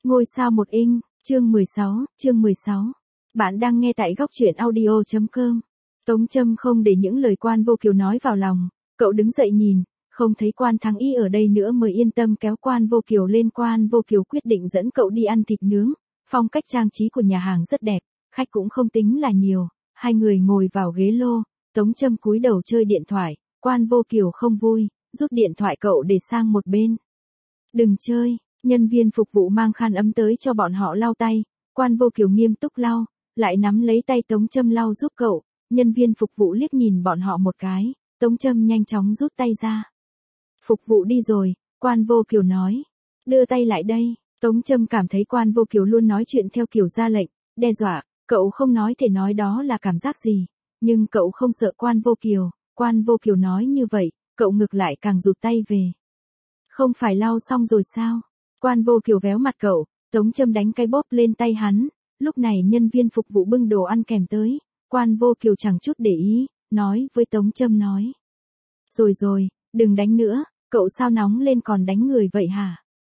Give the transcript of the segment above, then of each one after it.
Ngôi sao một inch, chương 16. Bạn đang nghe tại góc truyện audio.com. Tống Trâm không để những lời Quan Vô Kiều nói vào lòng, cậu đứng dậy nhìn, không thấy Quan Thắng Ý ở đây nữa mới yên tâm kéo Quan Vô Kiều lên. Quan Vô Kiều quyết định dẫn cậu đi ăn thịt nướng, phong cách trang trí của nhà hàng rất đẹp, khách cũng không tính là nhiều, hai người ngồi vào ghế lô, Tống Trâm cúi đầu chơi điện thoại, Quan Vô Kiều không vui, rút điện thoại cậu để sang một bên. Đừng chơi. Nhân viên phục vụ mang khăn ấm tới cho bọn họ lau tay, Quan Vô Kiều nghiêm túc lau, lại nắm lấy tay Tống Trâm lau giúp cậu, nhân viên phục vụ liếc nhìn bọn họ một cái, Tống Trâm nhanh chóng rút tay ra. Phục vụ đi rồi, Quan Vô Kiều nói, đưa tay lại đây, Tống Trâm cảm thấy Quan Vô Kiều luôn nói chuyện theo kiểu ra lệnh, đe dọa, cậu không nói thể nói đó là cảm giác gì, nhưng cậu không sợ Quan Vô Kiều nói như vậy, cậu ngược lại càng rụt tay về. Không phải lau xong rồi sao? Quan Vô Kiều véo mặt cậu, Tống Trâm đánh cái bóp lên tay hắn, lúc này nhân viên phục vụ bưng đồ ăn kèm tới, Quan Vô Kiều chẳng chút để ý, nói với Tống Trâm nói. Rồi, đừng đánh nữa, cậu sao nóng lên còn đánh người vậy hả?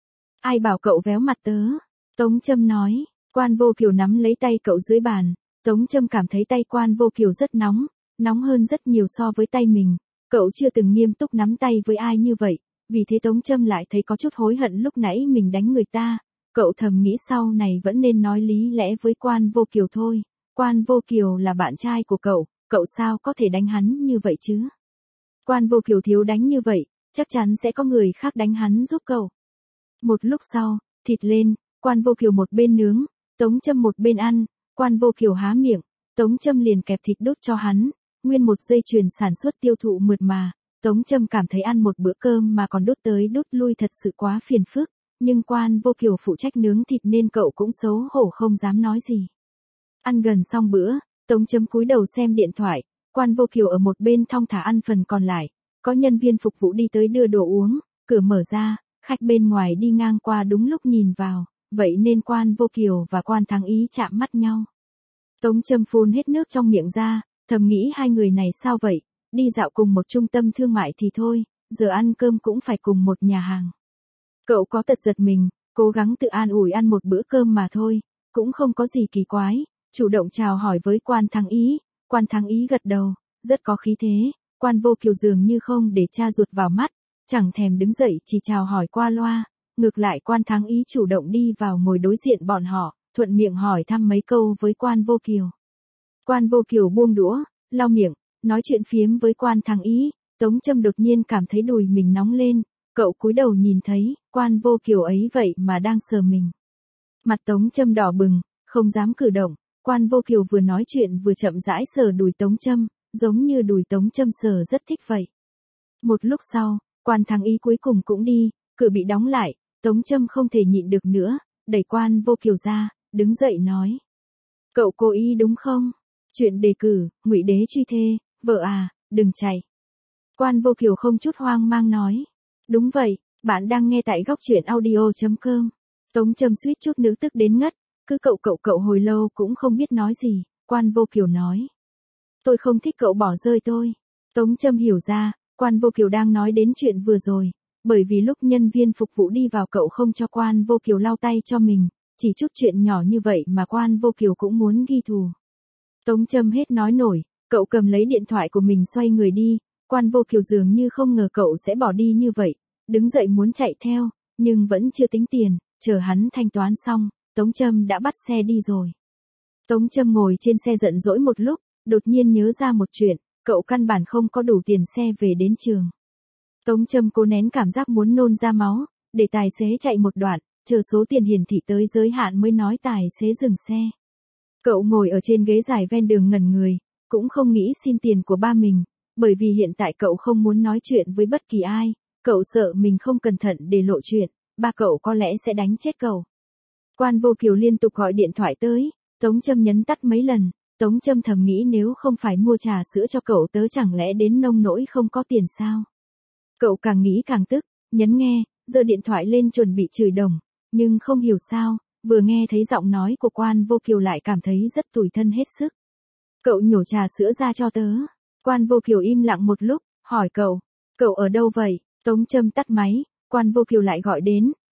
Ai bảo cậu véo mặt tớ? Tống Trâm nói, Quan Vô Kiều nắm lấy tay cậu dưới bàn, Tống Trâm cảm thấy tay Quan Vô Kiều rất nóng hơn rất nhiều so với tay mình, cậu chưa từng nghiêm túc nắm tay với ai như vậy. Vì thế Tống Trâm lại thấy có chút hối hận lúc nãy mình đánh người ta, cậu thầm nghĩ sau này vẫn nên nói lý lẽ với Quan Vô Kiều thôi, Quan Vô Kiều là bạn trai của cậu sao có thể đánh hắn như vậy chứ? Quan Vô Kiều thiếu đánh như vậy, chắc chắn sẽ có người khác đánh hắn giúp cậu. Một lúc sau, thịt lên, Quan Vô Kiều một bên nướng, Tống Trâm một bên ăn, Quan Vô Kiều há miệng, Tống Trâm liền kẹp thịt đút cho hắn, nguyên một dây chuyền sản xuất tiêu thụ mượt mà. Tống Trâm cảm thấy ăn một bữa cơm mà còn đút tới đút lui thật sự quá phiền phức, nhưng Quan Vô Kiều phụ trách nướng thịt nên cậu cũng xấu hổ không dám nói gì. Ăn gần xong bữa, Tống Trâm cúi đầu xem điện thoại, Quan Vô Kiều ở một bên thong thả ăn phần còn lại, có nhân viên phục vụ đi tới đưa đồ uống, cửa mở ra, khách bên ngoài đi ngang qua đúng lúc nhìn vào, vậy nên Quan Vô Kiều và Quan Thắng Ý chạm mắt nhau. Tống Trâm phun hết nước trong miệng ra, thầm nghĩ hai người này sao vậy? Đi dạo cùng một trung tâm thương mại thì thôi, giờ ăn cơm cũng phải cùng một nhà hàng. Cậu có tật giật mình, cố gắng tự an ủi ăn một bữa cơm mà thôi, cũng không có gì kỳ quái, chủ động chào hỏi với Quan Thắng Ý gật đầu, rất có khí thế, Quan Vô Kiều dường như không để cha ruột vào mắt, chẳng thèm đứng dậy chỉ chào hỏi qua loa, ngược lại Quan Thắng Ý chủ động đi vào ngồi đối diện bọn họ, thuận miệng hỏi thăm mấy câu với Quan Vô Kiều. Quan Vô Kiều buông đũa, lau miệng, nói chuyện phiếm với Quan Thắng Ý, Tống Trâm đột nhiên cảm thấy đùi mình nóng lên, cậu cúi đầu nhìn thấy, Quan Vô Kiều ấy vậy mà đang sờ mình. Mặt Tống Trâm đỏ bừng, không dám cử động, Quan Vô Kiều vừa nói chuyện vừa chậm rãi sờ đùi Tống Trâm, giống như đùi Tống Trâm sờ rất thích vậy. Một lúc sau, Quan Thắng Ý cuối cùng cũng đi, cửa bị đóng lại, Tống Trâm không thể nhịn được nữa, đẩy Quan Vô Kiều ra, đứng dậy nói. Cậu cố ý đúng không? Chuyện đề cử, ngụy đế truy thê. Vợ à, đừng chạy. Quan Vô Kiều không chút hoang mang nói. Đúng vậy, bạn đang nghe tại góc truyện audio.com. Tống Trâm suýt chút nữa tức đến ngất, cứ cậu hồi lâu cũng không biết nói gì, Quan Vô Kiều nói. Tôi không thích cậu bỏ rơi tôi. Tống Trâm hiểu ra, Quan Vô Kiều đang nói đến chuyện vừa rồi, bởi vì lúc nhân viên phục vụ đi vào cậu không cho Quan Vô Kiều lau tay cho mình, chỉ chút chuyện nhỏ như vậy mà Quan Vô Kiều cũng muốn ghi thù. Tống Trâm hết nói nổi. Cậu cầm lấy điện thoại của mình xoay người đi, Quan Vô Kiều dường như không ngờ cậu sẽ bỏ đi như vậy, đứng dậy muốn chạy theo, nhưng vẫn chưa tính tiền, chờ hắn thanh toán xong, Tống Trâm đã bắt xe đi rồi. Tống Trâm ngồi trên xe giận dỗi một lúc, đột nhiên nhớ ra một chuyện, cậu căn bản không có đủ tiền xe về đến trường. Tống Trâm cố nén cảm giác muốn nôn ra máu, để tài xế chạy một đoạn, chờ số tiền hiển thị tới giới hạn mới nói tài xế dừng xe. Cậu ngồi ở trên ghế dài ven đường ngẩn người. Cũng không nghĩ xin tiền của ba mình, bởi vì hiện tại cậu không muốn nói chuyện với bất kỳ ai, cậu sợ mình không cẩn thận để lộ chuyện, ba cậu có lẽ sẽ đánh chết cậu. Quan Vô Kiều liên tục gọi điện thoại tới, Tống Trâm nhấn tắt mấy lần, Tống Trâm thầm nghĩ nếu không phải mua trà sữa cho cậu tớ chẳng lẽ đến nông nỗi không có tiền sao. Cậu càng nghĩ càng tức, nhấn nghe, giơ điện thoại lên chuẩn bị chửi đồng, nhưng không hiểu sao, vừa nghe thấy giọng nói của Quan Vô Kiều lại cảm thấy rất tủi thân hết sức. Cậu nhổ trà sữa ra cho tớ. Quan Vô Kiều im lặng một lúc, hỏi cậu ở đâu vậy? Tống Trâm tắt máy, Quan Vô Kiều lại gọi đến,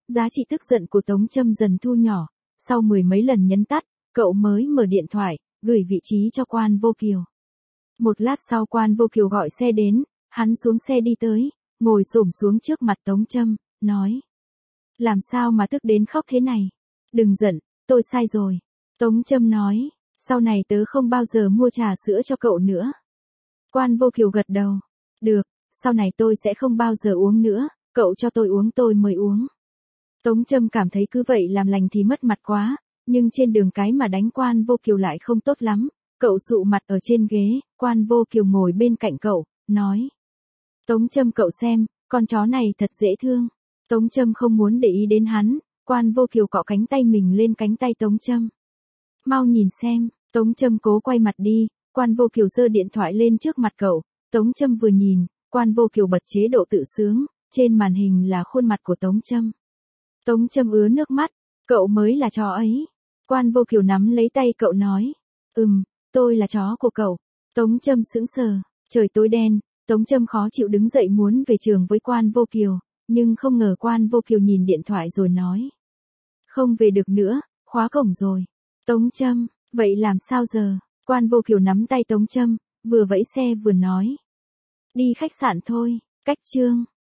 giá trị tức giận của Tống Trâm dần thu nhỏ, sau mười mấy lần nhấn tắt, cậu mới mở điện thoại, gửi vị trí cho Quan Vô Kiều. Một lát sau Quan Vô Kiều gọi xe đến, hắn xuống xe đi tới, ngồi xổm xuống trước mặt Tống Trâm, nói. Làm sao mà tức đến khóc thế này? Đừng giận, tôi sai rồi. Tống Trâm nói, sau này tớ không bao giờ mua trà sữa cho cậu nữa. Quan Vô Kiều gật đầu. Được, sau này tôi sẽ không bao giờ uống nữa, cậu cho tôi uống tôi mới uống. Tống Trâm cảm thấy cứ vậy làm lành thì mất mặt quá, nhưng trên đường cái mà đánh Quan Vô Kiều lại không tốt lắm. Cậu sụ mặt ở trên ghế, Quan Vô Kiều ngồi bên cạnh cậu, nói. Tống Trâm cậu xem, con chó này thật dễ thương. Tống Trâm không muốn để ý đến hắn, Quan Vô Kiều cọ cánh tay mình lên cánh tay Tống Trâm. Mau nhìn xem, Tống Trâm cố quay mặt đi, Quan Vô Kiều giơ điện thoại lên trước mặt cậu, Tống Trâm vừa nhìn, Quan Vô Kiều bật chế độ tự sướng, trên màn hình là khuôn mặt của Tống Trâm. Tống Trâm ứa nước mắt, cậu mới là chó ấy. Quan Vô Kiều nắm lấy tay cậu nói, tôi là chó của cậu. Tống Trâm sững sờ, trời tối đen, Tống Trâm khó chịu đứng dậy muốn về trường với Quan Vô Kiều, nhưng không ngờ Quan Vô Kiều nhìn điện thoại rồi nói. Không về được nữa, khóa cổng rồi. Tống Trâm, vậy làm sao giờ? Quan Vô Kiều nắm tay Tống Trâm, vừa vẫy xe vừa nói. Đi khách sạn thôi, cách chương.